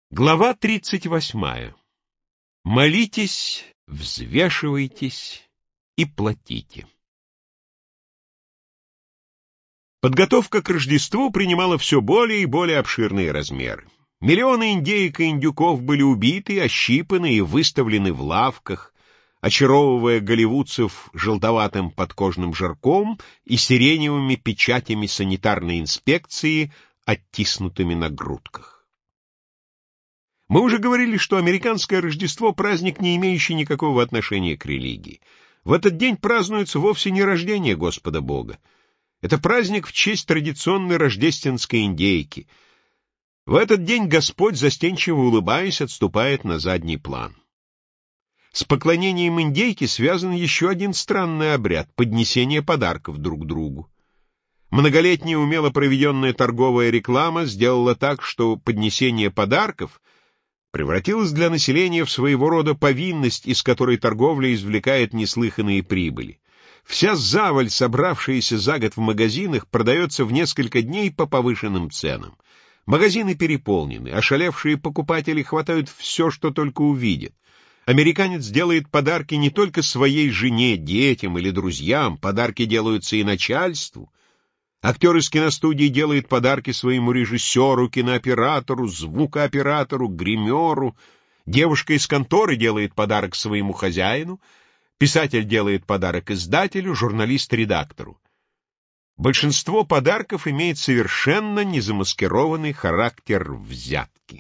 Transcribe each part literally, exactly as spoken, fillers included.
Глава тридцать восьмая. Молитесь, взвешивайтесь и платите. Подготовка к Рождеству принимала все более и более обширные размеры. Миллионы индеек и индюков были убиты, ощипаны и выставлены в лавках, очаровывая голливудцев желтоватым подкожным жирком и сиреневыми печатями санитарной инспекции, оттиснутыми на грудках. Мы уже говорили, что американское Рождество — праздник, не имеющий никакого отношения к религии. В этот день празднуется вовсе не рождение Господа Бога. Это праздник в честь традиционной рождественской индейки. В этот день Господь, застенчиво улыбаясь, отступает на задний план. С поклонением индейке связан еще один странный обряд — поднесение подарков друг другу. Многолетняя умело проведенная торговая реклама сделала так, что поднесение подарков превратилась для населения в своего рода повинность, из которой торговля извлекает неслыханные прибыли. Вся заваль, собравшаяся за год в магазинах, продается в несколько дней по повышенным ценам. Магазины переполнены, ошалевшие покупатели хватают все, что только увидят. Американец делает подарки не только своей жене, детям или друзьям, подарки делаются и начальству. Актер из киностудии делает подарки своему режиссеру, кинооператору, звукооператору, гримеру. Девушка из конторы делает подарок своему хозяину. Писатель делает подарок издателю, журналист — редактору. Большинство подарков имеет совершенно незамаскированный характер взятки.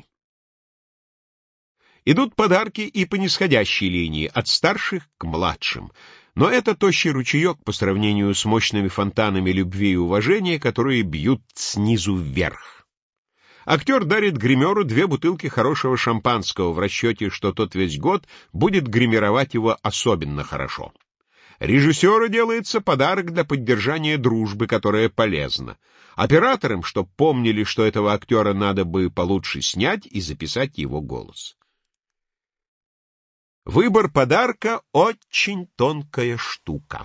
Идут подарки и по нисходящей линии, от старших к младшим. Но это тощий ручеек по сравнению с мощными фонтанами любви и уважения, которые бьют снизу вверх. Актер дарит гримеру две бутылки хорошего шампанского в расчете, что тот весь год будет гримировать его особенно хорошо. Режиссеру делается подарок для поддержания дружбы, которая полезна. Операторам, чтоб помнили, что этого актера надо бы получше снять и записать его голос. Выбор подарка — очень тонкая штука.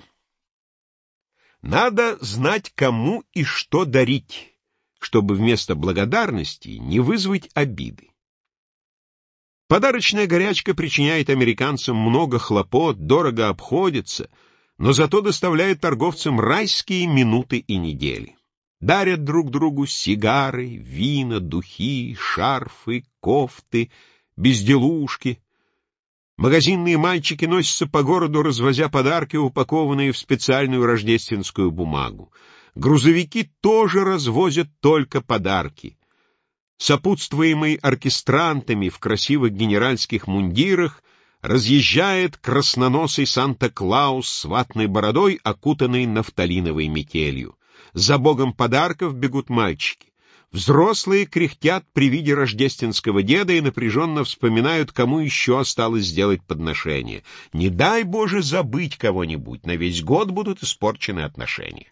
Надо знать, кому и что дарить, чтобы вместо благодарности не вызвать обиды. Подарочная горячка причиняет американцам много хлопот, дорого обходится, но зато доставляет торговцам райские минуты и недели. Дарят друг другу сигары, вина, духи, шарфы, кофты, безделушки. Магазинные мальчики носятся по городу, развозя подарки, упакованные в специальную рождественскую бумагу. Грузовики тоже развозят только подарки. Сопутствуемый оркестрантами в красивых генеральских мундирах разъезжает красноносый Санта-Клаус с ватной бородой, окутанный нафталиновой метелью. За богом подарков бегут мальчики. Взрослые кряхтят при виде рождественского деда и напряженно вспоминают, кому еще осталось сделать подношение. Не дай Боже забыть кого-нибудь, на весь год будут испорчены отношения.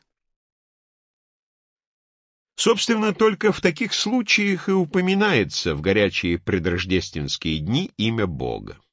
Собственно, только в таких случаях и упоминается в горячие предрождественские дни имя Бога.